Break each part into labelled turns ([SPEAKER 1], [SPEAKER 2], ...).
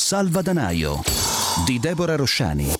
[SPEAKER 1] Salvadanaio di Deborah Rosciani.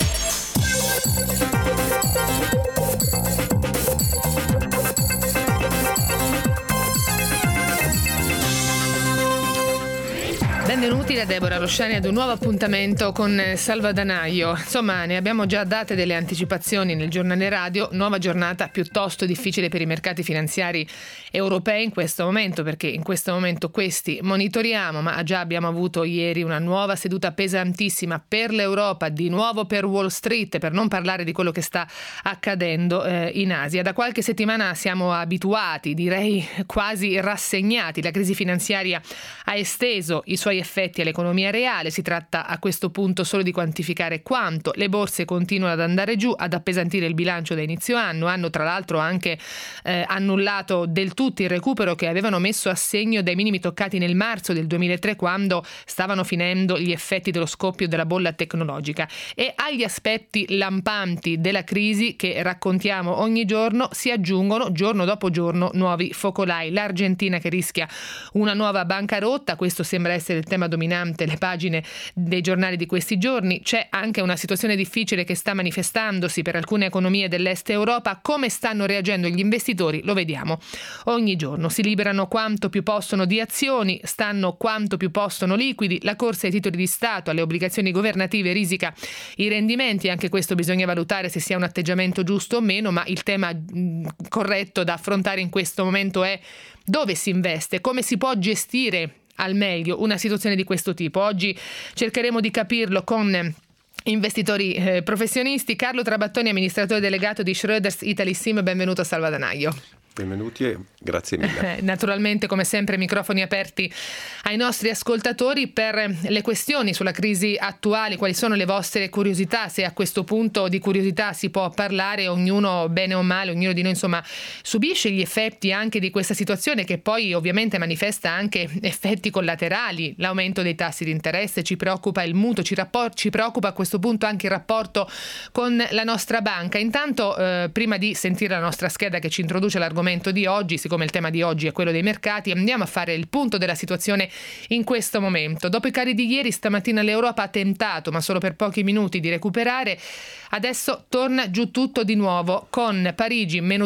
[SPEAKER 2] Benvenuti da Deborah Rosciani ad un nuovo appuntamento con Salvadanaio. Insomma, ne abbiamo già date delle anticipazioni nel giornale radio. Nuova giornata piuttosto difficile per i mercati finanziari europei in questo momento, perché in questo momento questi monitoriamo, ma già abbiamo avuto ieri una nuova seduta pesantissima per l'Europa, di nuovo per Wall Street, per non parlare di quello che sta accadendo in Asia. Da qualche settimana siamo abituati, direi quasi rassegnati. La crisi finanziaria ha esteso i suoi effetti all'economia reale. Si tratta a questo punto solo di quantificare quanto. Le borse continuano ad andare giù, ad appesantire il bilancio da inizio anno. Hanno tra l'altro anche annullato del tutto il recupero che avevano messo a segno dai minimi toccati nel marzo del 2003, quando stavano finendo gli effetti dello scoppio della bolla tecnologica. E agli aspetti lampanti della crisi che raccontiamo ogni giorno si aggiungono giorno dopo giorno nuovi focolai. L'Argentina che rischia una nuova bancarotta, questo sembra essere il tema dominante le pagine dei giornali di questi giorni. C'è anche una situazione difficile che sta manifestandosi per alcune economie dell'est Europa. Come stanno reagendo gli investitori lo vediamo ogni giorno. Si liberano quanto più possono di azioni, stanno quanto più possono liquidi. La corsa ai titoli di Stato, alle obbligazioni governative risica i rendimenti. Anche questo bisogna valutare se sia un atteggiamento giusto o meno, ma il tema corretto da affrontare in questo momento è dove si investe, come si può gestire al meglio una situazione di questo tipo. Oggi cercheremo di capirlo con investitori professionisti. Carlo Trabattoni, amministratore delegato di Schroders Italy-Sim, benvenuto a Salvadanaio.
[SPEAKER 3] Benvenuti e grazie mille.
[SPEAKER 2] Naturalmente, come sempre, microfoni aperti ai nostri ascoltatori per le questioni sulla crisi attuale. Quali sono le vostre curiosità? Se a questo punto di curiosità si può parlare, ognuno bene o male, ognuno di noi insomma subisce gli effetti anche di questa situazione, che poi ovviamente manifesta anche effetti collaterali. L'aumento dei tassi di interesse, ci preoccupa il mutuo, ci preoccupa a questo punto anche il rapporto con la nostra banca. Intanto, prima di sentire la nostra scheda che ci introduce l'argomento di oggi, siccome il tema di oggi è quello dei mercati, andiamo a fare il punto della situazione in questo momento. Dopo i cali di ieri, stamattina l'Europa ha tentato, ma solo per pochi minuti, di recuperare. Adesso torna giù tutto di nuovo, con Parigi meno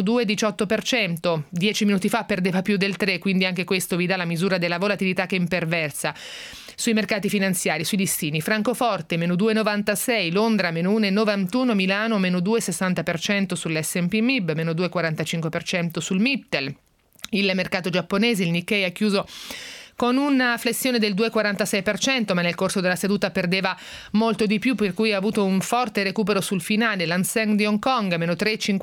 [SPEAKER 2] 2,18%, 10 minuti fa perdeva più del 3%, quindi anche questo vi dà la misura della volatilità che imperversa sui mercati finanziari, sui listini. Francoforte meno 2,96%, Londra meno 1,91%, Milano meno 2,60% sull'S&P MIB, meno 2,45% sul Mittel. Il mercato giapponese, il Nikkei, ha chiuso con una flessione del 2,46%, ma nel corso della seduta perdeva molto di più, per cui ha avuto un forte recupero sul finale. L'Hang di Hong Kong meno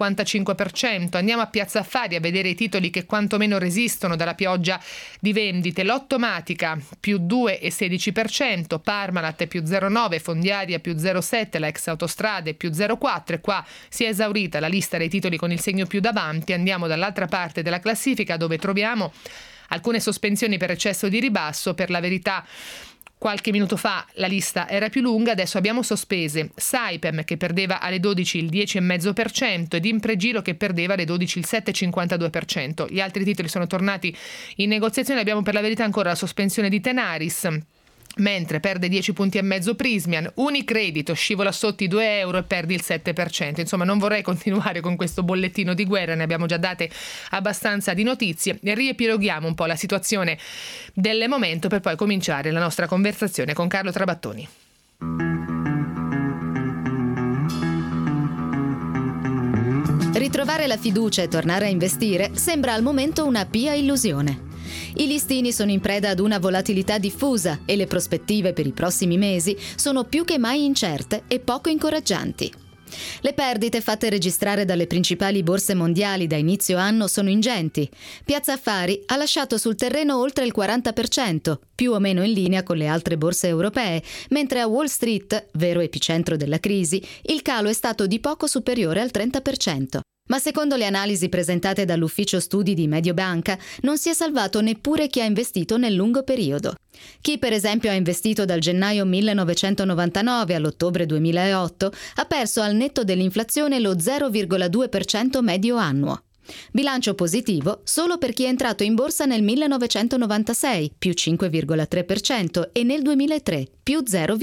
[SPEAKER 2] 3,55%. Andiamo a Piazza Affari a vedere i titoli che quantomeno resistono dalla pioggia di vendite. Lottomatica più 2,16%, Parmalat più 0,9%, Fondiaria più 0,7%, la ex Autostrade più 0,4%. E qua si è esaurita la lista dei titoli con il segno più davanti. Andiamo dall'altra parte della classifica, dove troviamo alcune sospensioni per eccesso di ribasso. Per la verità, qualche minuto fa la lista era più lunga, adesso abbiamo sospese Saipem che perdeva alle 12 il 10,5% ed Impregilo che perdeva alle 12 il 7,52%. Gli altri titoli sono tornati in negoziazione. Abbiamo per la verità ancora la sospensione di Tenaris, mentre perde 10 punti e mezzo Prismian. Unicredito scivola sotto i €2 e perde il 7%. Insomma, non vorrei continuare con questo bollettino di guerra, ne abbiamo già date abbastanza di notizie. Riepiloghiamo un po' la situazione del momento per poi cominciare la nostra conversazione con Carlo Trabattoni.
[SPEAKER 4] Ritrovare la fiducia e tornare a investire sembra al momento una pia illusione. I listini sono in preda ad una volatilità diffusa e le prospettive per i prossimi mesi sono più che mai incerte e poco incoraggianti. Le perdite fatte registrare dalle principali borse mondiali da inizio anno sono ingenti. Piazza Affari ha lasciato sul terreno oltre il 40%, più o meno in linea con le altre borse europee, mentre a Wall Street, vero epicentro della crisi, il calo è stato di poco superiore al 30%. Ma secondo le analisi presentate dall'ufficio studi di Mediobanca, non si è salvato neppure chi ha investito nel lungo periodo. Chi per esempio ha investito dal gennaio 1999 all'ottobre 2008 ha perso al netto dell'inflazione lo 0,2% medio annuo. Bilancio positivo solo per chi è entrato in borsa nel 1996, più 5,3%, e nel 2003, più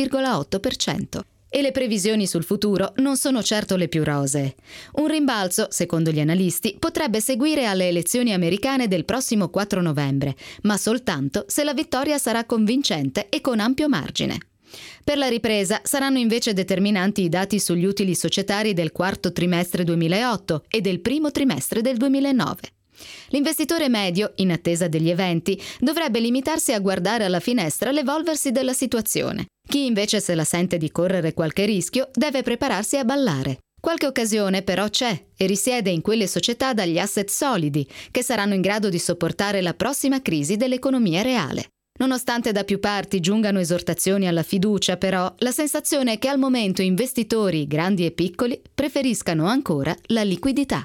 [SPEAKER 4] 0,8%. E le previsioni sul futuro non sono certo le più rosee. Un rimbalzo, secondo gli analisti, potrebbe seguire alle elezioni americane del prossimo 4 novembre, ma soltanto se la vittoria sarà convincente e con ampio margine. Per la ripresa saranno invece determinanti i dati sugli utili societari del quarto trimestre 2008 e del primo trimestre del 2009. L'investitore medio, in attesa degli eventi, dovrebbe limitarsi a guardare alla finestra l'evolversi della situazione. Chi invece se la sente di correre qualche rischio deve prepararsi a ballare. Qualche occasione però c'è e risiede in quelle società dagli asset solidi, che saranno in grado di sopportare la prossima crisi dell'economia reale. Nonostante da più parti giungano esortazioni alla fiducia, però, la sensazione è che al momento investitori, grandi e piccoli, preferiscano ancora la liquidità.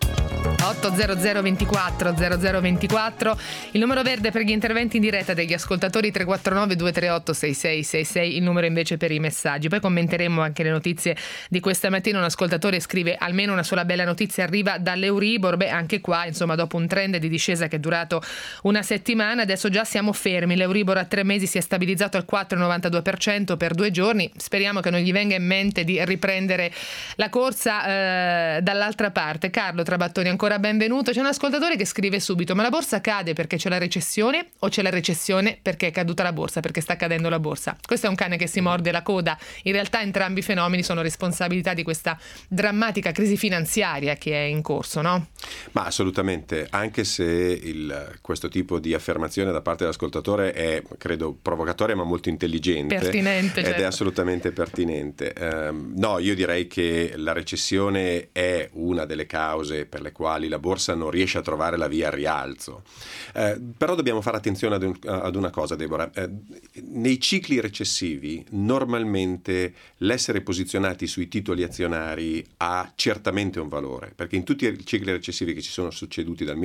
[SPEAKER 2] 800 24 0024, il numero verde per gli interventi in diretta degli ascoltatori, 349 238 6666, il numero invece per i messaggi. Poi commenteremo anche le notizie di questa mattina. Un ascoltatore scrive: almeno una sola bella notizia arriva dall'Euribor. Anche qua, insomma, dopo un trend di discesa che è durato una settimana, adesso già siamo fermi. L'Euribor a 3 mesi si è stabilizzato al 4,92% per 2 giorni. Speriamo che non gli venga in mente di riprendere la corsa dall'altra parte. Carlo Trabattoni, ancora benvenuto. C'è un ascoltatore che scrive subito: ma la borsa cade perché c'è la recessione o c'è la recessione perché è caduta la borsa, perché sta cadendo la borsa? Questo è un cane che si morde la coda. In realtà entrambi i fenomeni sono responsabilità di questa drammatica crisi finanziaria che è in corso, no?
[SPEAKER 3] Ma assolutamente, anche se questo tipo di affermazione da parte dell'ascoltatore è, credo, provocatoria ma molto intelligente,
[SPEAKER 2] pertinente, certo.
[SPEAKER 3] Ed è assolutamente pertinente. No, io direi che la recessione è una delle cause per le quali la borsa non riesce a trovare la via al rialzo. Però dobbiamo fare attenzione ad una cosa, Deborah. Nei cicli recessivi normalmente l'essere posizionati sui titoli azionari ha certamente un valore, perché in tutti i cicli recessivi che ci sono succeduti dal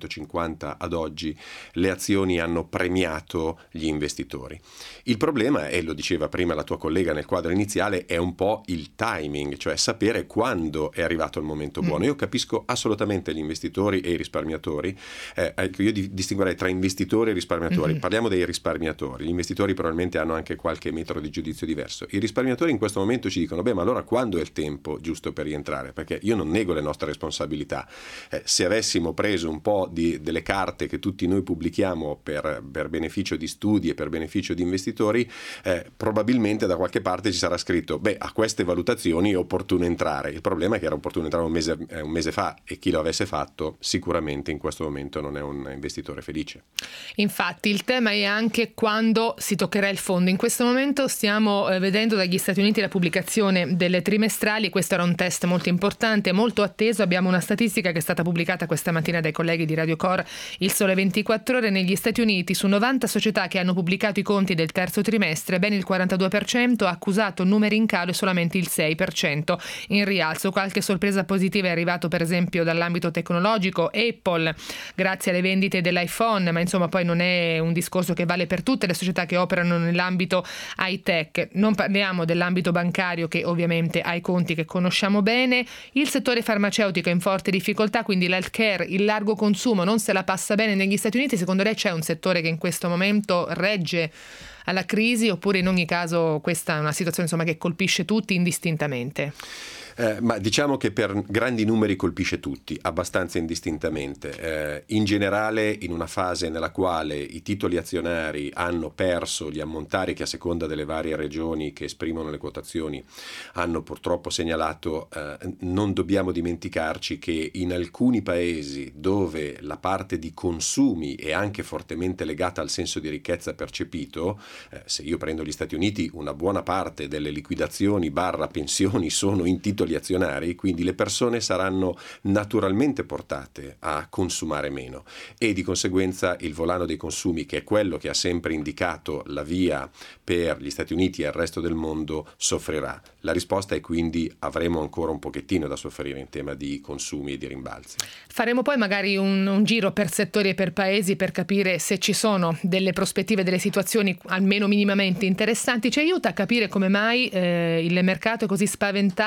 [SPEAKER 3] 1950 ad oggi le azioni hanno premiato gli investitori. Il problema, e lo diceva prima la tua collega nel quadro iniziale, è un po' il timing, cioè sapere quando è arrivato il momento buono. Io capisco assolutamente gli investitori e i risparmiatori. Io distinguerei tra investitori e risparmiatori. Parliamo dei risparmiatori. Gli investitori probabilmente hanno anche qualche metro di giudizio diverso. I risparmiatori in questo momento ci dicono: ma allora quando è il tempo giusto per rientrare? Perché io non nego le nostre responsabilità. Se avessimo preso un po' delle carte che tutti noi pubblichiamo per beneficio di studi e per beneficio di investitori, probabilmente da qualche parte ci sarà scritto: a queste valutazioni è opportuno entrare. Il problema è che era opportuno entrare un mese fa, e chi lo avesse fatto sicuramente in questo momento non è un investitore felice.
[SPEAKER 2] Infatti il tema è anche quando si toccherà il fondo. In questo momento stiamo vedendo dagli Stati Uniti la pubblicazione delle trimestrali. Questo era un test molto importante, molto atteso. Abbiamo una statistica che è stata pubblicata questa mattina dai colleghi di Radio Cor, Il Sole 24 Ore. Negli Stati Uniti, su 90 società che hanno pubblicato i conti del terzo trimestre, ben il 42% ha accusato numeri in calo e solamente il 6% in rialzo. Qualche sorpresa positiva è arrivato per esempio dall'ambito tecnologico. Apple, grazie alle vendite dell'iPhone, ma insomma poi non è un discorso che vale per tutte le società che operano nell'ambito high tech. Non parliamo dell'ambito bancario, che ovviamente ha i conti che conosciamo bene. Il settore farmaceutico è in forte difficoltà, quindi l'healthcare, il largo consumo non se la passa bene negli Stati Uniti. Secondo lei c'è un settore che in questo momento regge alla crisi, oppure in ogni caso questa è una situazione insomma che colpisce tutti indistintamente?
[SPEAKER 3] Ma diciamo che per grandi numeri colpisce tutti, abbastanza indistintamente. In generale, in una fase nella quale i titoli azionari hanno perso gli ammontari che a seconda delle varie regioni che esprimono le quotazioni hanno purtroppo segnalato, non dobbiamo dimenticarci che in alcuni paesi dove la parte di consumi è anche fortemente legata al senso di ricchezza percepito, se io prendo gli Stati Uniti, una buona parte delle liquidazioni / pensioni sono in titoli azionari, quindi le persone saranno naturalmente portate a consumare meno e di conseguenza il volano dei consumi, che è quello che ha sempre indicato la via per gli Stati Uniti e il resto del mondo, soffrirà. La risposta è quindi: avremo ancora un pochettino da soffrire in tema di consumi e di rimbalzi.
[SPEAKER 2] Faremo poi magari un giro per settori e per paesi per capire se ci sono delle prospettive, delle situazioni almeno minimamente interessanti. Ci aiuta a capire come mai il mercato è così spaventato da questi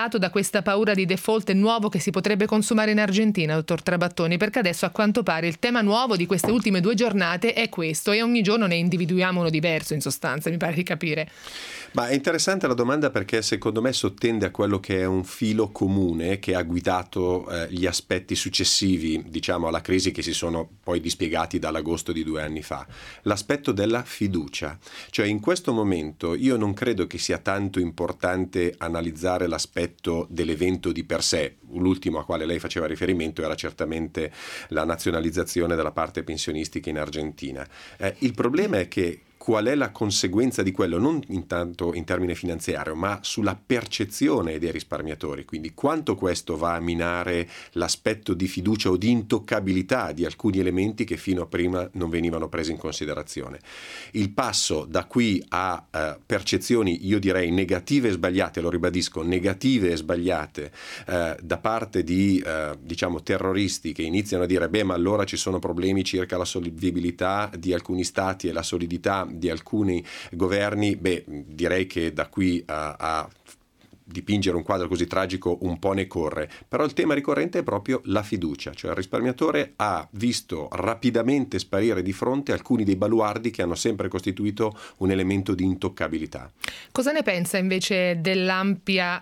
[SPEAKER 2] questa paura di default nuovo che si potrebbe consumare in Argentina, dottor Trabattoni? Perché adesso a quanto pare il tema nuovo di queste ultime 2 giornate è questo, e ogni giorno ne individuiamo uno diverso, in sostanza, mi pare di capire.
[SPEAKER 3] Ma è interessante la domanda, perché secondo me sottende a quello che è un filo comune che ha guidato gli aspetti successivi, diciamo, alla crisi, che si sono poi dispiegati dall'agosto di 2 anni fa. L'aspetto della fiducia. Cioè, in questo momento io non credo che sia tanto importante analizzare l'aspetto dell'evento di per sé. L'ultimo a quale lei faceva riferimento era certamente la nazionalizzazione della parte pensionistica in Argentina. Il problema è che qual è la conseguenza di quello, non intanto in termine finanziario, ma sulla percezione dei risparmiatori, quindi quanto questo va a minare l'aspetto di fiducia o di intoccabilità di alcuni elementi che fino a prima non venivano presi in considerazione. Il passo da qui a percezioni, io direi negative e sbagliate, lo ribadisco, negative e sbagliate da parte di diciamo terroristi che iniziano a dire ma allora ci sono problemi circa la solvibilità di alcuni stati e la solidità di alcuni governi, direi che da qui a dipingere un quadro così tragico un po' ne corre. Però il tema ricorrente è proprio la fiducia, cioè il risparmiatore ha visto rapidamente sparire di fronte alcuni dei baluardi che hanno sempre costituito un elemento di intoccabilità.
[SPEAKER 2] Cosa ne pensa invece dell'ampia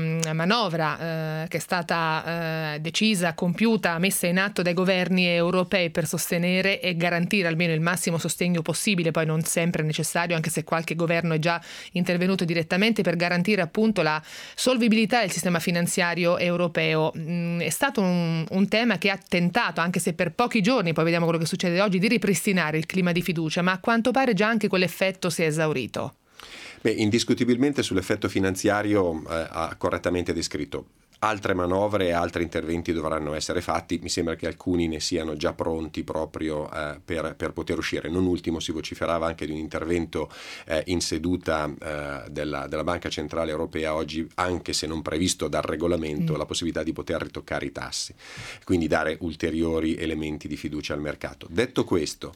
[SPEAKER 2] manovra che è stata decisa, compiuta, messa in atto dai governi europei per sostenere e garantire almeno il massimo sostegno possibile, poi non sempre necessario, anche se qualche governo è già intervenuto direttamente per garantire appunto la solvibilità del sistema finanziario europeo? È stato un tema che ha tentato, anche se per pochi giorni, poi vediamo quello che succede oggi, di ripristinare il clima di fiducia, ma a quanto pare già anche quell'effetto si è esaurito.
[SPEAKER 3] Indiscutibilmente sull'effetto finanziario ha correttamente descritto. Altre manovre e altri interventi dovranno essere fatti, mi sembra che alcuni ne siano già pronti proprio per poter uscire. Non ultimo si vociferava anche di un intervento in seduta della Banca Centrale Europea oggi, anche se non previsto dal regolamento, la possibilità di poter ritoccare i tassi, quindi dare ulteriori elementi di fiducia al mercato. Detto questo,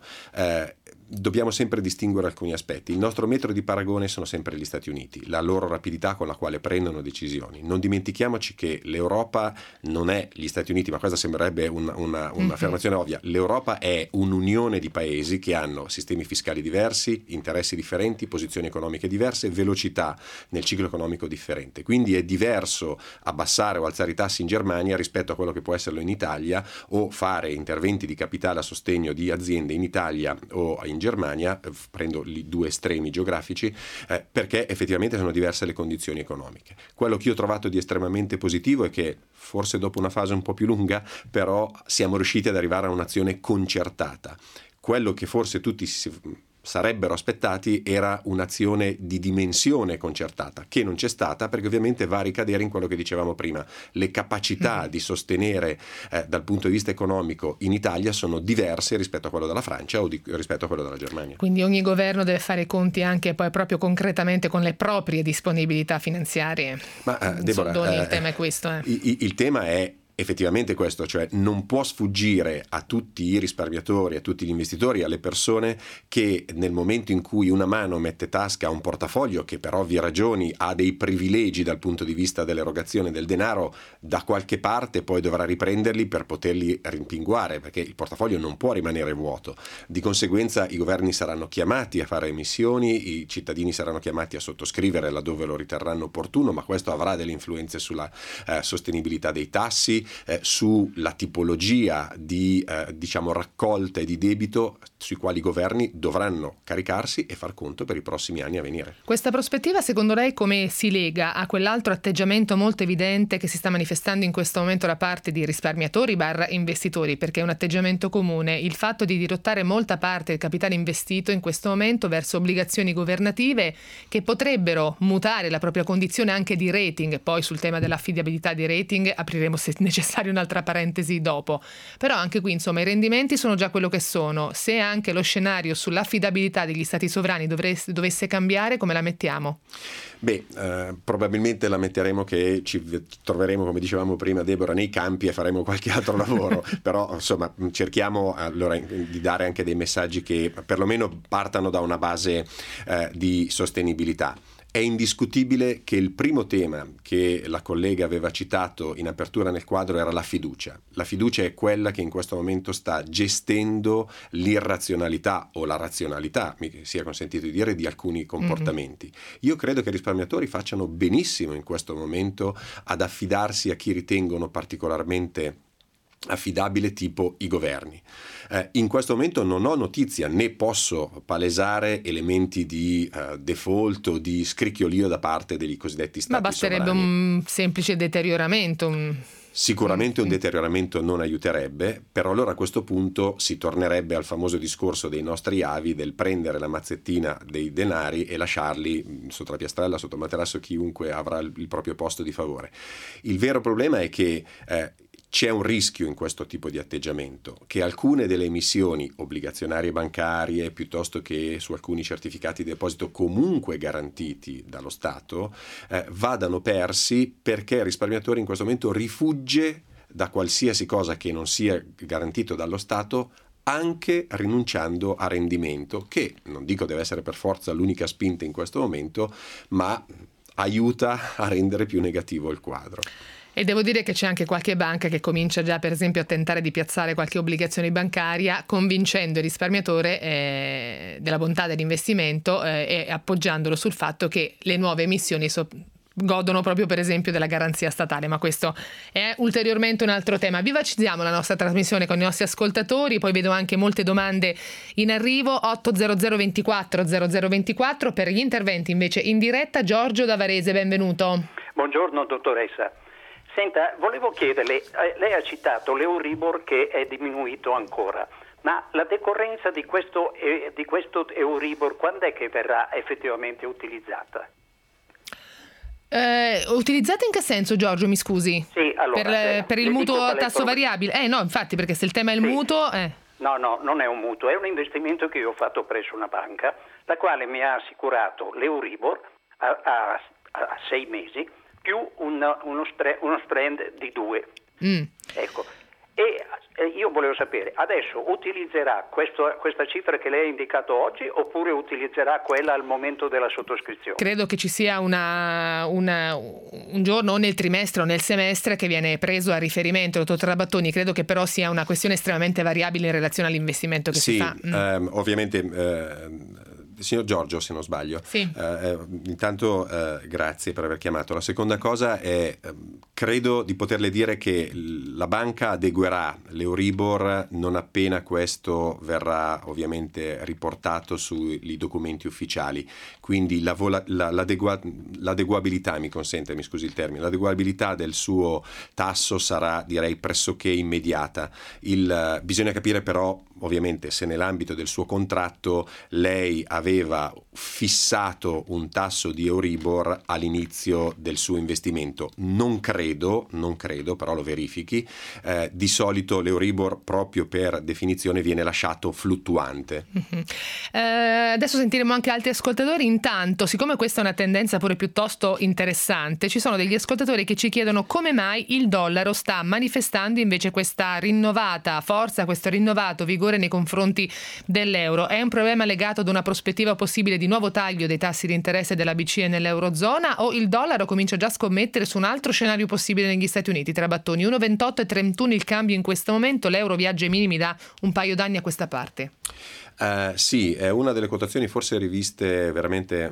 [SPEAKER 3] dobbiamo sempre distinguere alcuni aspetti. Il nostro metro di paragone sono sempre gli Stati Uniti, la loro rapidità con la quale prendono decisioni. Non dimentichiamoci che l'Europa non è gli Stati Uniti, ma questa sembrerebbe un'affermazione ovvia. L'Europa è un'unione di paesi che hanno sistemi fiscali diversi, interessi differenti, posizioni economiche diverse, velocità nel ciclo economico differente. Quindi è diverso abbassare o alzare i tassi in Germania rispetto a quello che può esserlo in Italia, o fare interventi di capitale a sostegno di aziende in Italia o in Germania, prendo i 2 estremi geografici, perché effettivamente sono diverse le condizioni economiche. Quello che io ho trovato di estremamente positivo è che, forse dopo una fase un po' più lunga, però siamo riusciti ad arrivare a un'azione concertata. Quello che forse tutti sarebbero aspettati era un'azione di dimensione concertata, che non c'è stata, perché ovviamente va a ricadere in quello che dicevamo prima. Le capacità di sostenere dal punto di vista economico in Italia sono diverse rispetto a quello della Francia o rispetto a quello della Germania.
[SPEAKER 2] Quindi ogni governo deve fare i conti anche poi proprio concretamente con le proprie disponibilità finanziarie.
[SPEAKER 3] Ma Deborah,
[SPEAKER 2] il tema è questo.
[SPEAKER 3] Il tema è effettivamente questo, cioè non può sfuggire a tutti i risparmiatori, a tutti gli investitori, alle persone, che nel momento in cui una mano mette tasca a un portafoglio che per ovvie ragioni ha dei privilegi dal punto di vista dell'erogazione del denaro, da qualche parte poi dovrà riprenderli per poterli rimpinguare, perché il portafoglio non può rimanere vuoto. Di conseguenza i governi saranno chiamati a fare emissioni, i cittadini saranno chiamati a sottoscrivere laddove lo riterranno opportuno, ma questo avrà delle influenze sulla sostenibilità dei tassi, sulla tipologia di raccolta e di debito sui quali i governi dovranno caricarsi e far conto per i prossimi anni a venire.
[SPEAKER 2] Questa prospettiva, secondo lei, come si lega a quell'altro atteggiamento molto evidente che si sta manifestando in questo momento da parte di risparmiatori / investitori, perché è un atteggiamento comune il fatto di dirottare molta parte del capitale investito in questo momento verso obbligazioni governative che potrebbero mutare la propria condizione anche di rating. Poi sul tema dell'affidabilità di rating apriremo, se necessario, un'altra parentesi dopo. Però anche qui, insomma, i rendimenti sono già quello che sono. Se anche lo scenario sull'affidabilità degli stati sovrani dovesse cambiare, come la mettiamo?
[SPEAKER 3] Probabilmente la metteremo che ci troveremo, come dicevamo prima, Deborah, nei campi e faremo qualche altro lavoro. Però insomma cerchiamo allora di dare anche dei messaggi che perlomeno partano da una base di sostenibilità. È indiscutibile che il primo tema che la collega aveva citato in apertura nel quadro era la fiducia. La fiducia è quella che in questo momento sta gestendo l'irrazionalità o la razionalità, mi sia consentito di dire, di alcuni comportamenti. Io credo che i risparmiatori facciano benissimo in questo momento ad affidarsi a chi ritengono particolarmente affidabile, tipo i governi. In questo momento non ho notizia né posso palesare elementi di default o di scricchiolio da parte dei cosiddetti stati
[SPEAKER 2] basterebbe
[SPEAKER 3] sovrani.
[SPEAKER 2] un semplice deterioramento.
[SPEAKER 3] Sicuramente un deterioramento non aiuterebbe, però allora a questo punto si tornerebbe al famoso discorso dei nostri avi del prendere la mazzettina dei denari e lasciarli sotto la piastrella, sotto il materasso, chiunque avrà il proprio posto di favore. Il vero problema è che c'è un rischio in questo tipo di atteggiamento, che alcune delle emissioni obbligazionarie bancarie, piuttosto che su alcuni certificati di deposito comunque garantiti dallo Stato, vadano persi perché il risparmiatore in questo momento rifugge da qualsiasi cosa che non sia garantito dallo Stato, anche rinunciando a rendimento, che non dico deve essere per forza l'unica spinta in questo momento, ma aiuta a rendere più negativo il quadro.
[SPEAKER 2] E devo dire che c'è anche qualche banca che comincia già, per esempio, a tentare di piazzare qualche obbligazione bancaria, convincendo il risparmiatore della bontà dell'investimento e appoggiandolo sul fatto che le nuove emissioni godono proprio, per esempio, della garanzia statale, ma questo è ulteriormente un altro tema. Vivacizziamo la nostra trasmissione con i nostri ascoltatori, poi vedo anche molte domande in arrivo. 800 24 0024 per gli interventi invece in diretta. Giorgio da Varese, benvenuto.
[SPEAKER 5] Buongiorno dottoressa. Senta, volevo chiederle, lei ha citato l'Euribor che è diminuito ancora, ma la decorrenza di questo Euribor quando è che verrà effettivamente utilizzata?
[SPEAKER 2] Utilizzate in che senso, Giorgio, mi scusi?
[SPEAKER 5] Sì, allora,
[SPEAKER 2] per il mutuo a tasso variabile? No, infatti, perché se il tema è il mutuo...
[SPEAKER 5] No, non è un mutuo, è un investimento che io ho fatto presso una banca, la quale mi ha assicurato l'Euribor a 6 mesi, più uno spread di 2. Ecco. E io volevo sapere, adesso utilizzerà questa cifra che lei ha indicato oggi oppure utilizzerà quella al momento della sottoscrizione?
[SPEAKER 2] Credo che ci sia un giorno o nel trimestre o nel semestre che viene preso a riferimento, dottor Trabattoni. Credo che però sia una questione estremamente variabile in relazione all'investimento che si fa.
[SPEAKER 3] Ovviamente... Signor Giorgio, se non sbaglio.
[SPEAKER 2] Sì.
[SPEAKER 3] Intanto grazie per aver chiamato. La seconda cosa è, credo di poterle dire che la banca adeguerà l'Euribor non appena questo verrà ovviamente riportato sui documenti ufficiali. Quindi l'adeguabilità, mi scusi il termine, l'adeguabilità del suo tasso sarà, direi, pressoché immediata. Bisogna capire però, ovviamente, se nell'ambito del suo contratto lei aveva fissato un tasso di Euribor all'inizio del suo investimento. Non credo, però lo verifichi. Di solito l'Euribor, proprio per definizione, viene lasciato fluttuante.
[SPEAKER 2] Adesso sentiremo anche altri ascoltatori. Intanto, siccome questa è una tendenza pure piuttosto interessante, ci sono degli ascoltatori che ci chiedono come mai il dollaro sta manifestando invece questa rinnovata forza, questo rinnovato vigore nei confronti dell'euro. È un problema legato ad una prospettiva possibile di nuovo taglio dei tassi di interesse della BCE nell'eurozona, o il dollaro comincia già a scommettere su un altro scenario possibile negli Stati Uniti? Trabattoni, 1,28 e 31 il cambio in questo momento, l'euro viaggia ai minimi da un paio d'anni a questa parte.
[SPEAKER 3] Sì, è una delle quotazioni forse riviste veramente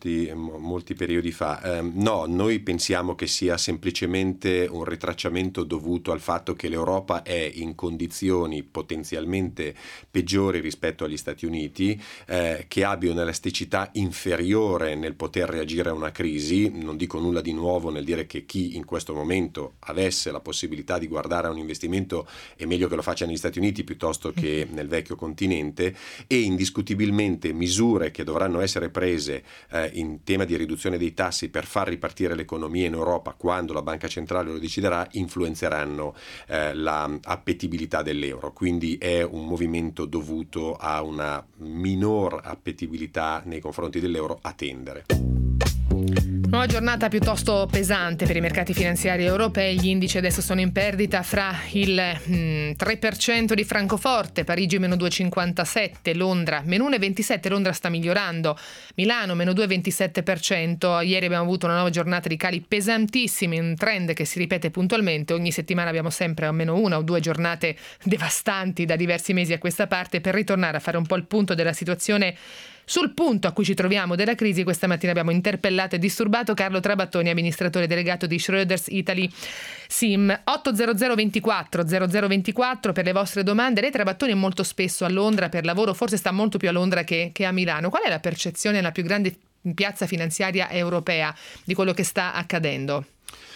[SPEAKER 3] molti periodi fa. No, noi pensiamo che sia semplicemente un ritracciamento dovuto al fatto che l'Europa è in condizioni potenzialmente peggiori rispetto agli Stati Uniti, che abbia un'elasticità inferiore nel poter reagire a una crisi. Non dico nulla di nuovo nel dire che chi in questo momento avesse la possibilità di guardare a un investimento è meglio che lo faccia negli Stati Uniti piuttosto che nel vecchio continente. E indiscutibilmente misure che dovranno essere prese in tema di riduzione dei tassi per far ripartire l'economia in Europa quando la Banca Centrale lo deciderà influenzeranno la appetibilità dell'euro. Quindi è un movimento dovuto a una minor appetibilità nei confronti dell'euro a tendere.
[SPEAKER 2] Nuova giornata piuttosto pesante per i mercati finanziari europei. Gli indici adesso sono in perdita fra il 3% di Francoforte, Parigi meno 2,57%, Londra meno 1,27%, Londra sta migliorando, Milano meno 2,27%. Ieri abbiamo avuto una nuova giornata di cali pesantissimi, un trend che si ripete puntualmente. Ogni settimana abbiamo sempre almeno una o due giornate devastanti da diversi mesi a questa parte. Per ritornare a fare un po' il punto della situazione, sul punto a cui ci troviamo della crisi, questa mattina abbiamo interpellato e disturbato Carlo Trabattoni, amministratore delegato di Schroders Italy SIM. 800 24 0024 per le vostre domande. Lei, Trabattoni, è molto spesso a Londra per lavoro, forse sta molto più a Londra che a Milano. Qual è la percezione della più grande piazza finanziaria europea di quello che sta accadendo?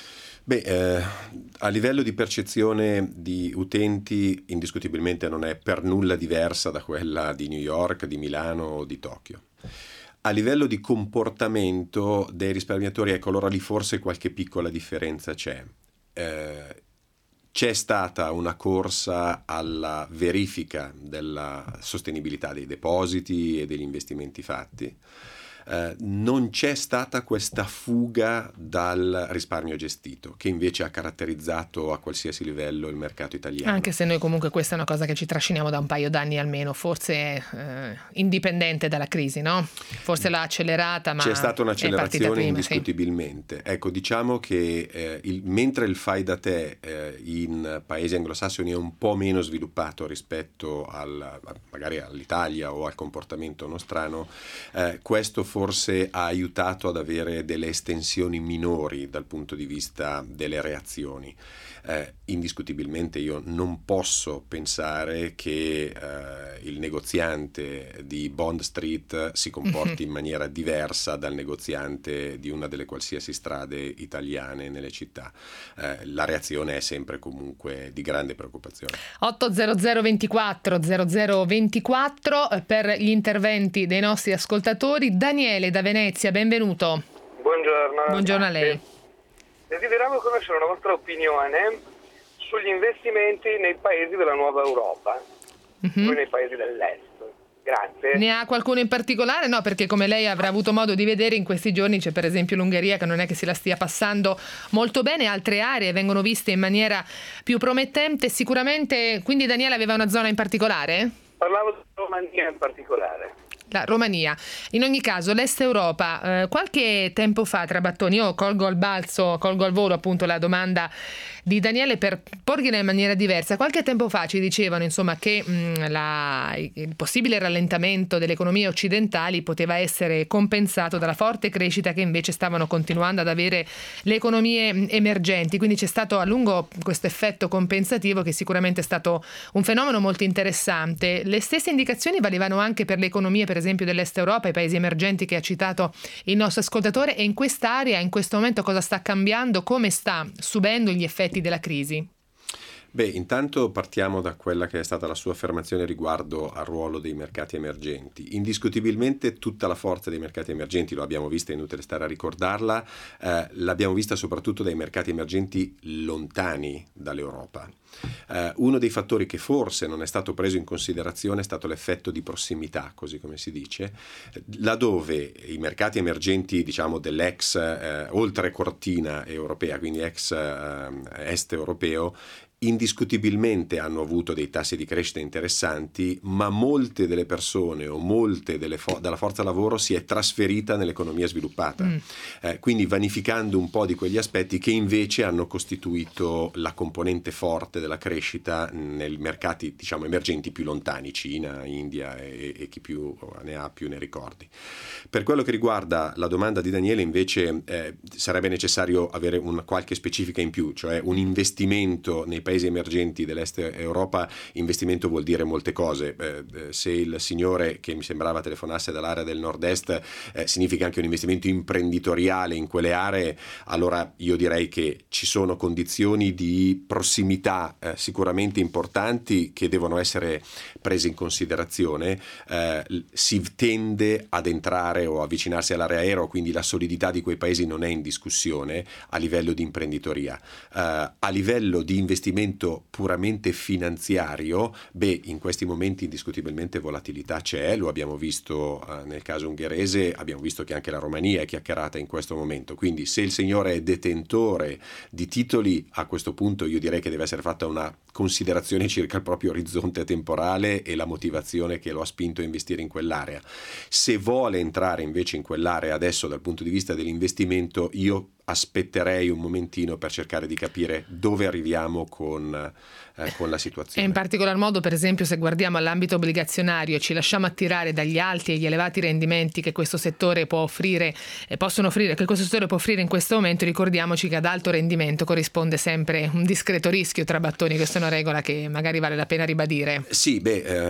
[SPEAKER 3] A livello di percezione di utenti indiscutibilmente non è per nulla diversa da quella di New York, di Milano o di Tokyo. A livello di comportamento dei risparmiatori, ecco, allora lì forse qualche piccola differenza c'è. C'è stata una corsa alla verifica della sostenibilità dei depositi e degli investimenti fatti. Non c'è stata questa fuga dal risparmio gestito, che invece ha caratterizzato a qualsiasi livello il mercato italiano.
[SPEAKER 2] Anche se noi comunque questa è una cosa che ci trasciniamo da un paio d'anni almeno, forse indipendente dalla crisi, no? Forse l'ha accelerata, ma
[SPEAKER 3] c'è stata un'accelerazione
[SPEAKER 2] prima,
[SPEAKER 3] indiscutibilmente. Sì. Ecco, diciamo che mentre il fai da te in paesi anglosassoni è un po' meno sviluppato rispetto magari all'Italia o al comportamento nostrano, questo forse ha aiutato ad avere delle estensioni minori dal punto di vista delle reazioni. Indiscutibilmente io non posso pensare che il negoziante di Bond Street si comporti in maniera diversa dal negoziante di una delle qualsiasi strade italiane nelle città. La reazione è sempre comunque di grande preoccupazione.
[SPEAKER 2] 800 24 0024 per gli interventi dei nostri ascoltatori. Daniele da Venezia, benvenuto.
[SPEAKER 6] Buongiorno.
[SPEAKER 2] Buongiorno a lei.
[SPEAKER 6] Desideravo conoscere una vostra opinione sugli investimenti nei paesi della nuova Europa, poi nei paesi dell'est. Grazie.
[SPEAKER 2] Ne ha qualcuno in particolare? No, perché come lei avrà avuto modo di vedere in questi giorni c'è per esempio l'Ungheria che non è che se la stia passando molto bene, altre aree vengono viste in maniera più promettente sicuramente. Quindi Daniele aveva una zona in particolare?
[SPEAKER 6] Parlavo di Romania in particolare.
[SPEAKER 2] La Romania. In ogni caso l'Est Europa, qualche tempo fa, Trabattoni, io colgo al volo appunto la domanda di Daniele per porgliela in maniera diversa. Qualche tempo fa ci dicevano insomma che il possibile rallentamento delle economie occidentali poteva essere compensato dalla forte crescita che invece stavano continuando ad avere le economie emergenti, quindi c'è stato a lungo questo effetto compensativo che sicuramente è stato un fenomeno molto interessante. Le stesse indicazioni valevano anche per le economie per esempio dell'Est Europa, i paesi emergenti che ha citato il nostro ascoltatore, e in quest'area in questo momento cosa sta cambiando, come sta subendo gli effetti della crisi?
[SPEAKER 3] Intanto partiamo da quella che è stata la sua affermazione riguardo al ruolo dei mercati emergenti. Indiscutibilmente tutta la forza dei mercati emergenti, lo abbiamo vista, è inutile stare a ricordarla, l'abbiamo vista soprattutto dai mercati emergenti lontani dall'Europa. Uno dei fattori che forse non è stato preso in considerazione è stato l'effetto di prossimità, così come si dice, laddove i mercati emergenti, diciamo, dell'ex oltre cortina europea, quindi ex est europeo, indiscutibilmente hanno avuto dei tassi di crescita interessanti, ma molte delle persone o molte della forza lavoro si è trasferita nell'economia sviluppata, quindi vanificando un po' di quegli aspetti che invece hanno costituito la componente forte della crescita nei mercati, diciamo, emergenti più lontani, Cina, India e chi più ne ha più ne ricordi. Per quello che riguarda la domanda di Daniele invece sarebbe necessario avere qualche specifica in più, cioè un investimento nei paesi emergenti dell'Est Europa. Investimento vuol dire molte cose. Se il signore che mi sembrava telefonasse dall'area del nord-est significa anche un investimento imprenditoriale in quelle aree, allora io direi che ci sono condizioni di prossimità sicuramente importanti che devono essere prese in considerazione. Si tende ad entrare o avvicinarsi all'area euro, quindi la solidità di quei paesi non è in discussione a livello di imprenditoria. A livello di investimenti elemento puramente finanziario, in questi momenti indiscutibilmente volatilità c'è, lo abbiamo visto nel caso ungherese, abbiamo visto che anche la Romania è chiacchierata in questo momento, quindi se il signore è detentore di titoli, a questo punto io direi che deve essere fatta una considerazione circa il proprio orizzonte temporale e la motivazione che lo ha spinto a investire in quell'area. Se vuole entrare invece in quell'area adesso dal punto di vista dell'investimento, io aspetterei un momentino per cercare di capire dove arriviamo con la situazione.
[SPEAKER 2] E in particolar modo, per esempio, se guardiamo all'ambito obbligazionario e ci lasciamo attirare dagli alti e gli elevati rendimenti che questo settore può offrire, che questo settore può offrire in questo momento, ricordiamoci che ad alto rendimento corrisponde sempre un discreto rischio, Trabattoni. Questa è una regola che magari vale la pena ribadire.
[SPEAKER 3] Sì,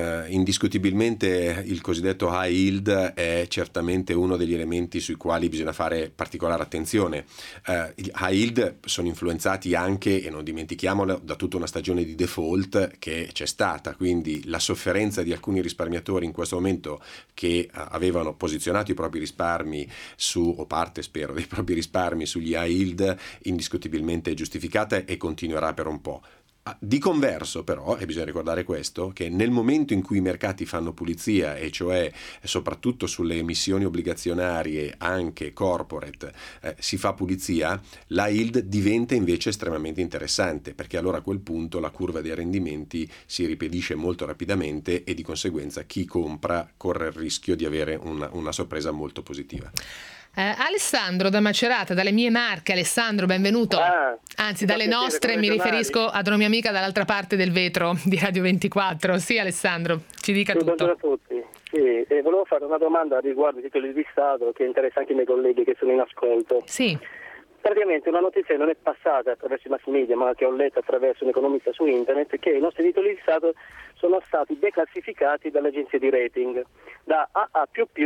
[SPEAKER 3] indiscutibilmente il cosiddetto high yield è certamente uno degli elementi sui quali bisogna fare particolare attenzione. I high yield sono influenzati anche, e non dimentichiamolo, da tutta una stagione di default che c'è stata, quindi la sofferenza di alcuni risparmiatori in questo momento che avevano posizionato i propri risparmi o parte spero dei propri risparmi sugli high yield, indiscutibilmente è giustificata e continuerà per un po'. Di converso però, e bisogna ricordare questo, che nel momento in cui i mercati fanno pulizia, e cioè soprattutto sulle emissioni obbligazionarie anche corporate si fa pulizia, la yield diventa invece estremamente interessante, perché allora a quel punto la curva dei rendimenti si ripedisce molto rapidamente e di conseguenza chi compra corre il rischio di avere una sorpresa molto positiva.
[SPEAKER 2] Alessandro da Macerata, dalle mie Marche. Alessandro, benvenuto. Anzi, dalle nostre, mi riferisco ad una mia amica dall'altra parte del vetro di Radio 24. Sì, Alessandro, ci dica tutto.
[SPEAKER 7] Buongiorno a tutti. Sì, volevo fare una domanda riguardo i titoli di Stato che interessa anche i miei colleghi che sono in ascolto.
[SPEAKER 2] Sì.
[SPEAKER 7] Praticamente una notizia che non è passata attraverso i mass media, ma che ho letto attraverso un economista su internet, che i nostri titoli di Stato sono stati declassificati dalle agenzie di rating da AA++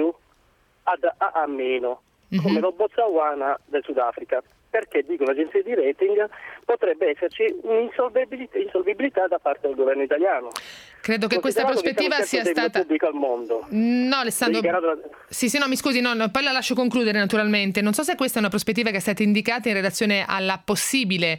[SPEAKER 7] ad AA-, come lo Botswana del Sudafrica, perché dicono agenzie di rating potrebbe esserci un'insolvibilità da parte del governo italiano.
[SPEAKER 2] Credo che questa prospettiva sia stata
[SPEAKER 7] al mondo.
[SPEAKER 2] No, Alessandro. Sì, no, mi scusi, no, poi la lascio concludere naturalmente. Non so se questa è una prospettiva che è stata indicata in relazione al possibile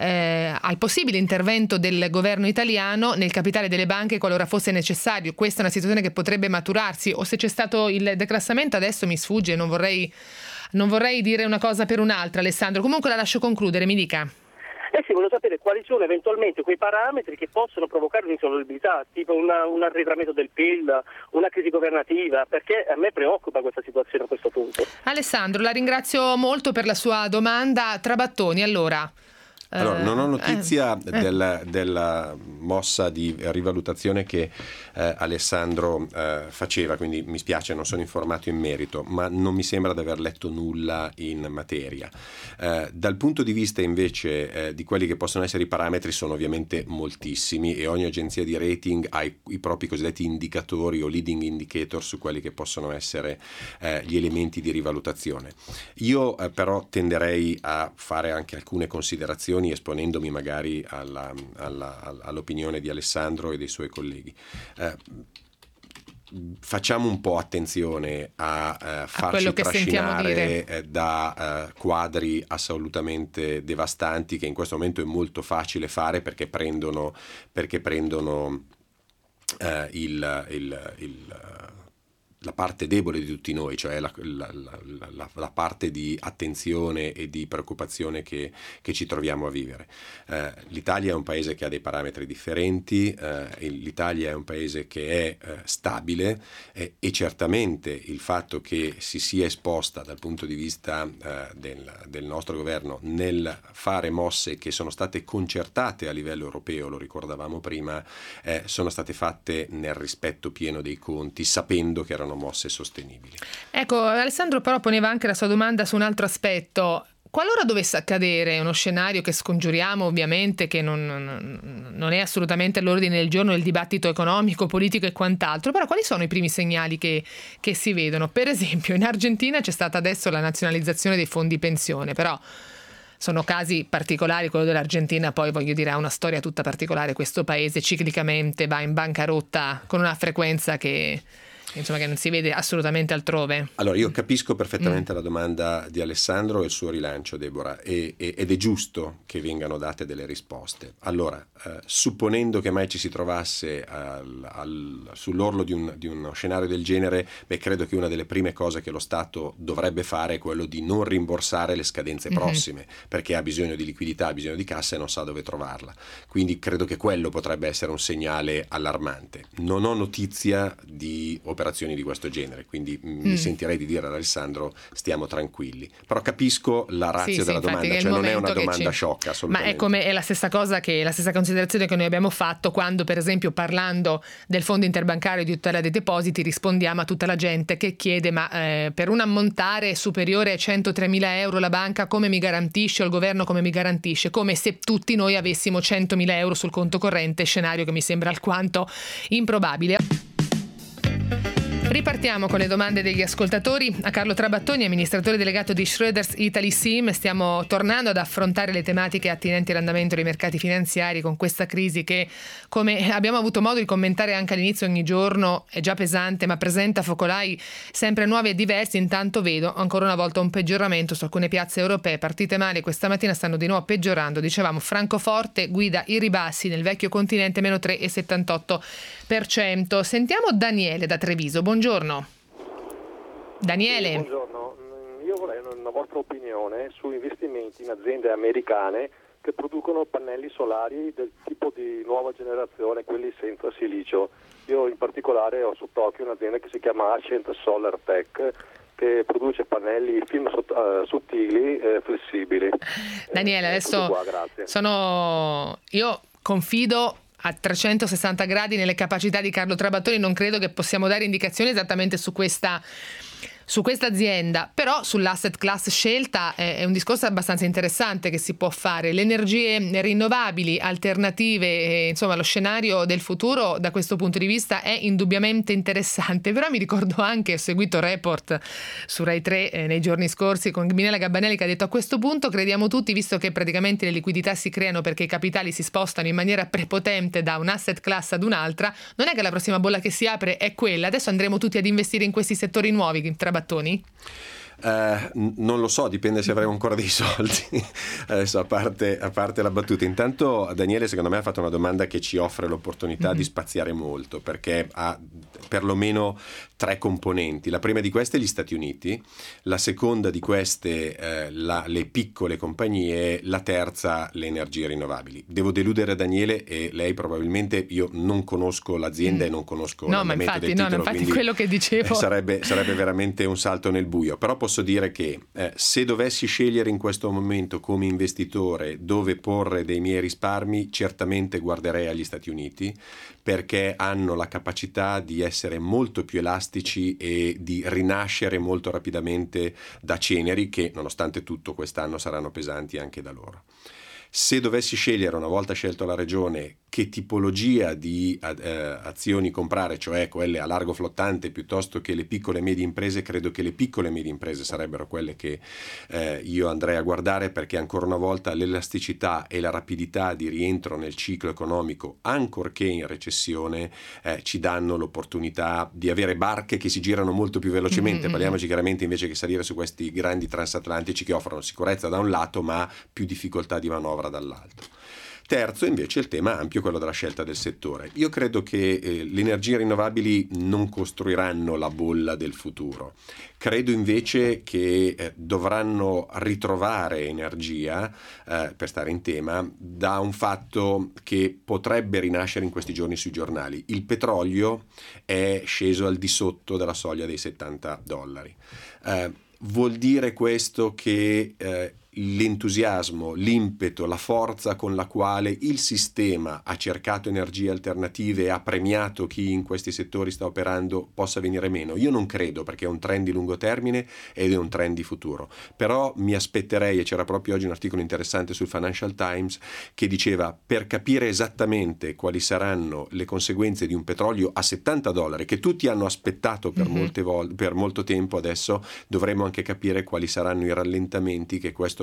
[SPEAKER 2] intervento del governo italiano nel capitale delle banche qualora fosse necessario. Questa è una situazione che potrebbe maturarsi, o se c'è stato il declassamento adesso mi sfugge, non vorrei dire una cosa per un'altra, Alessandro. Comunque la lascio concludere, mi dica.
[SPEAKER 7] Sì, voglio sapere quali sono eventualmente quei parametri che possono provocare un'insolvibilità, tipo un arretramento del PIL, una crisi governativa, perché a me preoccupa questa situazione a questo punto.
[SPEAKER 2] Alessandro, la ringrazio molto per la sua domanda. Trabattoni, allora
[SPEAKER 3] non ho notizia della mossa di rivalutazione che Alessandro faceva, quindi mi spiace, non sono informato in merito, ma non mi sembra di aver letto nulla in materia. Dal punto di vista invece di quelli che possono essere i parametri, sono ovviamente moltissimi e ogni agenzia di rating ha i propri cosiddetti indicatori o leading indicator su quelli che possono essere gli elementi di rivalutazione. Io però tenderei a fare anche alcune considerazioni esponendomi magari all'opinione di Alessandro e dei suoi colleghi. Facciamo un po' attenzione a farci trascinare da quadri assolutamente devastanti che in questo momento è molto facile fare perché prendono la parte debole di tutti noi, cioè la parte di attenzione e di preoccupazione che ci troviamo a vivere. L'Italia è un paese che ha dei parametri differenti, l'Italia è un paese che è stabile e certamente il fatto che si sia esposta dal punto di vista del nostro governo nel fare mosse che sono state concertate a livello europeo, lo ricordavamo prima, sono state fatte nel rispetto pieno dei conti, sapendo che erano mosse sostenibili.
[SPEAKER 2] Ecco, Alessandro però poneva anche la sua domanda su un altro aspetto. Qualora dovesse accadere uno scenario che scongiuriamo ovviamente, che non è assolutamente all'ordine del giorno del dibattito economico, politico e quant'altro, però quali sono i primi segnali che si vedono? Per esempio in Argentina c'è stata adesso la nazionalizzazione dei fondi pensione, però sono casi particolari, quello dell'Argentina poi voglio dire ha una storia tutta particolare, questo paese ciclicamente va in bancarotta con una frequenza che insomma, che non si vede assolutamente altrove.
[SPEAKER 3] Allora, io capisco perfettamente la domanda di Alessandro e il suo rilancio, Deborah, ed è giusto che vengano date delle risposte. Allora, supponendo che mai ci si trovasse sull'orlo di uno scenario del genere, credo che una delle prime cose che lo Stato dovrebbe fare è quello di non rimborsare le scadenze prossime, perché ha bisogno di liquidità, ha bisogno di cassa e non sa dove trovarla. Quindi credo che quello potrebbe essere un segnale allarmante. Non ho notizia di operazioni di questo genere, quindi mi sentirei di dire ad Alessandro stiamo tranquilli. Però capisco la ratio della domanda, cioè non è una domanda sciocca assolutamente.
[SPEAKER 2] Ma è la stessa cosa, la stessa considerazione che noi abbiamo fatto quando, per esempio, parlando del fondo interbancario di tutela dei depositi, rispondiamo a tutta la gente che chiede per un ammontare superiore ai 103.000 euro la banca come mi garantisce, o il governo come mi garantisce, come se tutti noi avessimo 100.000 euro sul conto corrente, scenario che mi sembra alquanto improbabile. Ripartiamo con le domande degli ascoltatori. A Carlo Trabattoni, amministratore delegato di Schroders Italy SIM, stiamo tornando ad affrontare le tematiche attinenti all'andamento dei mercati finanziari con questa crisi che, come abbiamo avuto modo di commentare anche all'inizio, ogni giorno è già pesante ma presenta focolai sempre nuovi e diversi. Intanto vedo ancora una volta un peggioramento su alcune piazze europee partite male questa mattina, stanno di nuovo peggiorando. Dicevamo, Francoforte guida i ribassi, nel vecchio continente meno 3,78%. Sentiamo Daniele da Treviso. Buongiorno. Daniele.
[SPEAKER 8] Sì, buongiorno, io vorrei una vostra opinione su investimenti in aziende americane che producono pannelli solari del tipo di nuova generazione, quelli senza silicio. Io in particolare ho sott'occhio un'azienda che si chiama Ascent Solar Tech, che produce pannelli film sottili e flessibili.
[SPEAKER 2] Daniele, adesso io confido a 360 gradi nelle capacità di Carlo Trabattoni, non credo che possiamo dare indicazioni esattamente su questa azienda, però sull'asset class scelta è un discorso abbastanza interessante che si può fare. Le energie rinnovabili, alternative, insomma lo scenario del futuro da questo punto di vista è indubbiamente interessante. Però mi ricordo anche, ho seguito Report su Rai 3 nei giorni scorsi con Minella Gabbanelli, che ha detto: a questo punto crediamo tutti, visto che praticamente le liquidità si creano perché i capitali si spostano in maniera prepotente da un asset class ad un'altra, non è che la prossima bolla che si apre è quella, adesso andremo tutti ad investire in questi settori nuovi. Battoni?
[SPEAKER 3] Non lo so, dipende se avremo ancora dei soldi. Adesso a parte la battuta, intanto Daniele secondo me ha fatto una domanda che ci offre l'opportunità di spaziare molto, perché ha perlomeno tre componenti. La prima di queste è gli Stati Uniti, la seconda di queste le piccole compagnie, la terza le energie rinnovabili. Devo deludere Daniele e lei probabilmente, io non conosco l'azienda e non conosco l'andamento del titolo,
[SPEAKER 2] infatti quello che dicevo
[SPEAKER 3] sarebbe veramente un salto nel buio. Però posso dire che se dovessi scegliere in questo momento come investitore dove porre dei miei risparmi, certamente guarderei agli Stati Uniti, perché hanno la capacità di essere molto più elastici e di rinascere molto rapidamente da ceneri che nonostante tutto quest'anno saranno pesanti anche da loro. Se dovessi scegliere, una volta scelto la regione, che tipologia di azioni comprare, cioè quelle a largo flottante piuttosto che le piccole e medie imprese, credo che le piccole e medie imprese sarebbero quelle che io andrei a guardare, perché ancora una volta l'elasticità e la rapidità di rientro nel ciclo economico, ancorché in recessione, ci danno l'opportunità di avere barche che si girano molto più velocemente. Parliamoci chiaramente, invece che salire su questi grandi transatlantici che offrono sicurezza da un lato ma più difficoltà di manovra dall'altro. Terzo invece il tema ampio, quello della scelta del settore. Io credo che le energie rinnovabili non costruiranno la bolla del futuro. Credo invece che dovranno ritrovare energia, per stare in tema, da un fatto che potrebbe rinascere in questi giorni sui giornali. Il petrolio è sceso al di sotto della soglia dei $70. Vuol dire questo che l'entusiasmo, l'impeto, la forza con la quale il sistema ha cercato energie alternative e ha premiato chi in questi settori sta operando possa venire meno? Io non credo, perché è un trend di lungo termine ed è un trend di futuro. Però mi aspetterei, e c'era proprio oggi un articolo interessante sul Financial Times che diceva: per capire esattamente quali saranno le conseguenze di un petrolio a $70 che tutti hanno aspettato per molto tempo, adesso dovremo anche capire quali saranno i rallentamenti che questo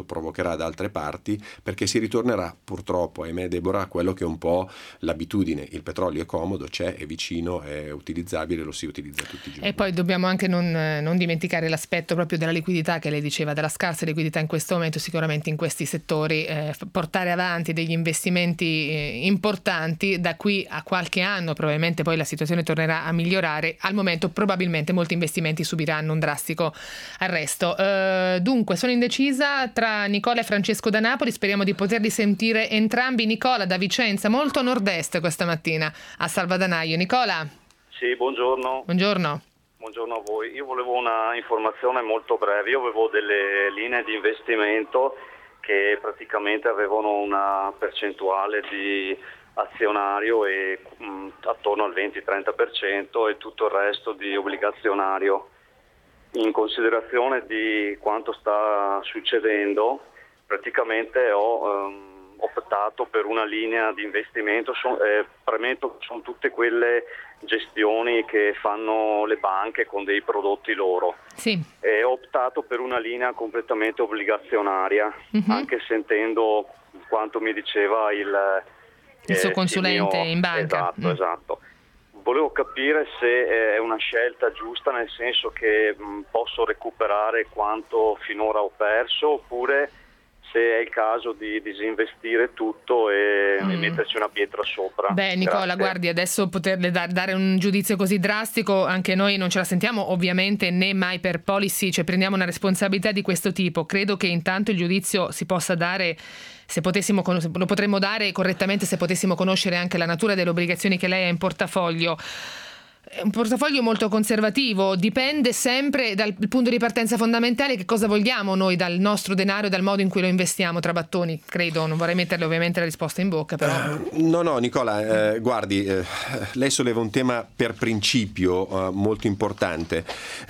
[SPEAKER 3] questo provocherà da altre parti, perché si ritornerà purtroppo, ahimè Deborah, a quello che è un po' l'abitudine. Il petrolio è comodo, c'è, è vicino, è utilizzabile, lo si utilizza tutti i giorni.
[SPEAKER 2] E poi dobbiamo anche non dimenticare l'aspetto proprio della liquidità che lei diceva, della scarsa liquidità in questo momento, sicuramente in questi settori, portare avanti degli investimenti importanti da qui a qualche anno, probabilmente poi la situazione tornerà a migliorare. Al momento probabilmente molti investimenti subiranno un drastico arresto. Dunque sono indecisa tra Nicola e Francesco da Napoli, speriamo di poterli sentire entrambi. Nicola da Vicenza, molto a nord-est questa mattina a Salvadanaio. Nicola?
[SPEAKER 9] Sì, buongiorno.
[SPEAKER 2] Buongiorno.
[SPEAKER 9] Buongiorno a voi. Io volevo una informazione molto breve. Io avevo delle linee di investimento che praticamente avevano una percentuale di azionario e attorno al 20-30% e tutto il resto di obbligazionario. In considerazione di quanto sta succedendo, praticamente ho optato per una linea di investimento. Premetto che sono tutte quelle gestioni che fanno le banche con dei prodotti loro.
[SPEAKER 2] Sì.
[SPEAKER 9] E ho optato per una linea completamente obbligazionaria, anche sentendo quanto mi diceva il suo
[SPEAKER 2] consulente in banca.
[SPEAKER 9] Esatto. Volevo capire se è una scelta giusta, nel senso che posso recuperare quanto finora ho perso, oppure se è il caso di disinvestire tutto e metterci una pietra sopra.
[SPEAKER 2] Beh, Nicola,
[SPEAKER 9] Grazie.
[SPEAKER 2] guardi, adesso poterle dare un giudizio così drastico, anche noi non ce la sentiamo ovviamente né mai per policy, cioè prendiamo una responsabilità di questo tipo. Credo che intanto il giudizio si possa dare, lo potremmo dare correttamente se potessimo conoscere anche la natura delle obbligazioni che lei ha in portafoglio. È un portafoglio molto conservativo, dipende sempre dal punto di partenza fondamentale, che cosa vogliamo noi dal nostro denaro e dal modo in cui lo investiamo, Trabattoni, credo. Non vorrei metterle ovviamente la risposta in bocca, però.
[SPEAKER 3] No, Nicola, guardi, lei solleva un tema per principio molto importante.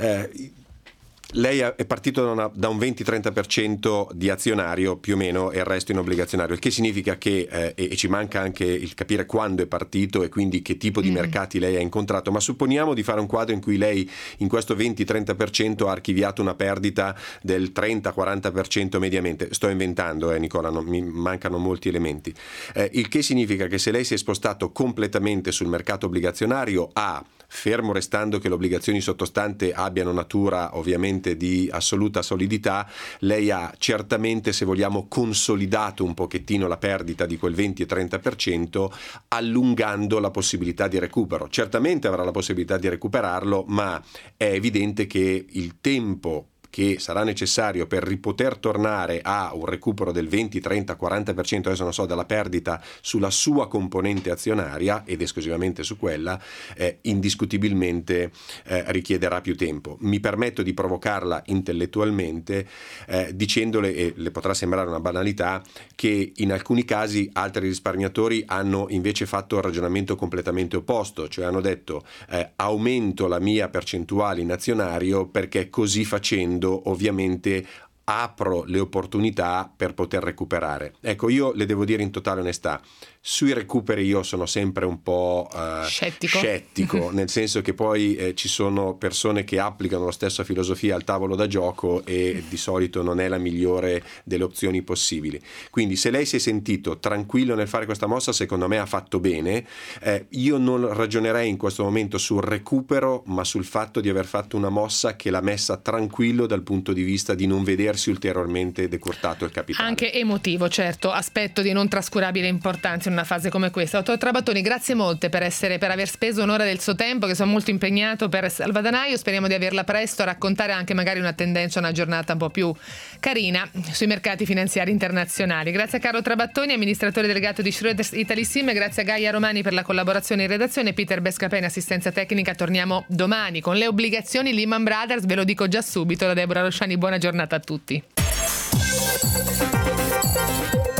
[SPEAKER 3] Lei è partito da un 20-30% di azionario più o meno e il resto in obbligazionario, il che significa che, e ci manca anche il capire quando è partito e quindi che tipo di mercati lei ha incontrato, ma supponiamo di fare un quadro in cui lei in questo 20-30% ha archiviato una perdita del 30-40% mediamente. Sto inventando, Nicola, mi mancano molti elementi, il che significa che se lei si è spostato completamente sul mercato obbligazionario, fermo restando che le obbligazioni sottostante abbiano natura ovviamente di assoluta solidità, lei ha certamente, se vogliamo, consolidato un pochettino la perdita di quel 20 e 30%, allungando la possibilità di recupero. Certamente avrà la possibilità di recuperarlo, ma è evidente che il tempo che sarà necessario per poter tornare a un recupero del 20, 30, 40%, adesso non so, della perdita sulla sua componente azionaria ed esclusivamente su quella, indiscutibilmente richiederà più tempo. Mi permetto di provocarla intellettualmente dicendole, e le potrà sembrare una banalità, che in alcuni casi altri risparmiatori hanno invece fatto il ragionamento completamente opposto, cioè hanno detto aumento la mia percentuale in azionario perché così facendo ovviamente apro le opportunità per poter recuperare. Ecco, io le devo dire in totale onestà, sui recuperi io sono sempre un po' scettico nel senso che poi ci sono persone che applicano la stessa filosofia al tavolo da gioco e di solito non è la migliore delle opzioni possibili. Quindi se lei si è sentito tranquillo nel fare questa mossa, secondo me ha fatto bene. Io non ragionerei in questo momento sul recupero, ma sul fatto di aver fatto una mossa che l'ha messa tranquillo dal punto di vista di non vedersi ulteriormente decurtato il capitale.
[SPEAKER 2] Anche emotivo, certo, aspetto di non trascurabile importanza in una fase come questa. Dottor Trabattoni, grazie molte per aver speso un'ora del suo tempo, che sono molto impegnato per Salvadanaio. Speriamo di averla presto a raccontare anche magari una tendenza, una giornata un po' più carina sui mercati finanziari internazionali. Grazie a Carlo Trabattoni, amministratore delegato di Schroders Italysim, grazie a Gaia Romani per la collaborazione in redazione, Peter Bescapè, assistenza tecnica. Torniamo domani con le obbligazioni Lehman Brothers, ve lo dico già subito. Da Deborah Rosciani, buona giornata a tutti.